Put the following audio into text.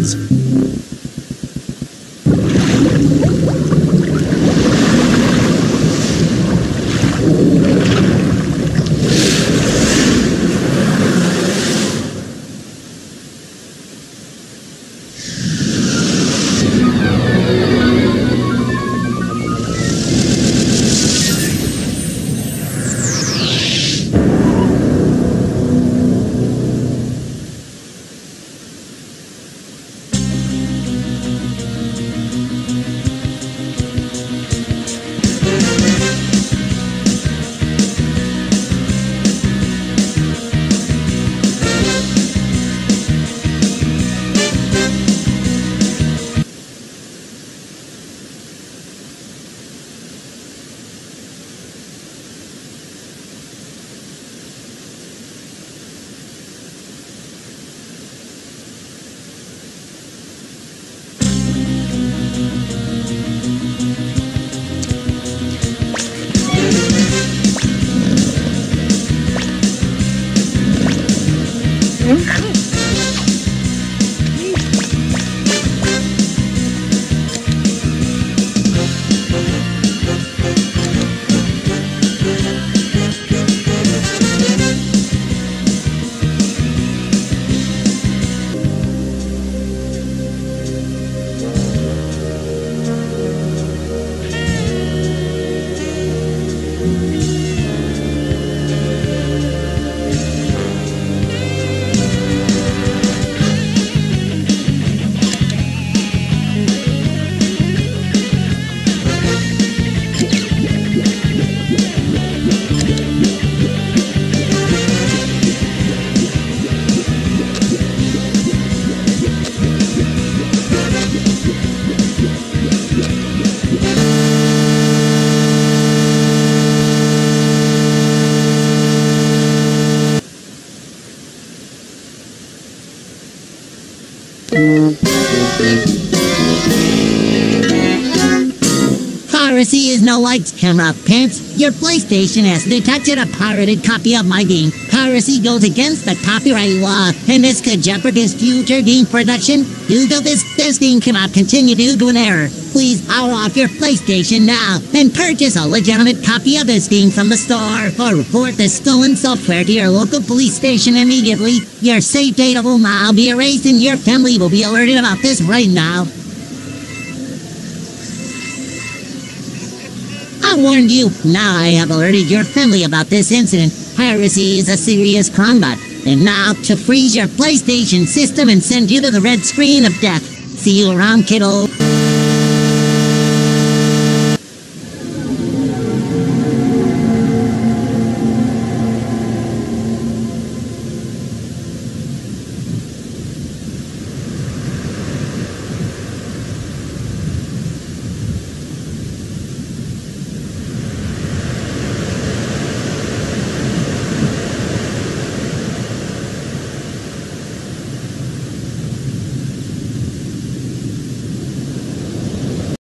games. Piracy is no lights, camera, pants. Your PlayStation has detected a pirated copy of my game. Piracy goes against the copyright law, and this could jeopardize future game production. Due to this game cannot continue due to an error. Please power off your PlayStation now and purchase a legitimate copy of this game from the store, or report the stolen software to your local police station immediately. Your save data will now be erased, and your family will be alerted about this right now. I warned you. Now I have alerted your family about this incident. Piracy is a serious crime, and now to freeze your PlayStation system and send you to the red screen of death. See you around, kiddo.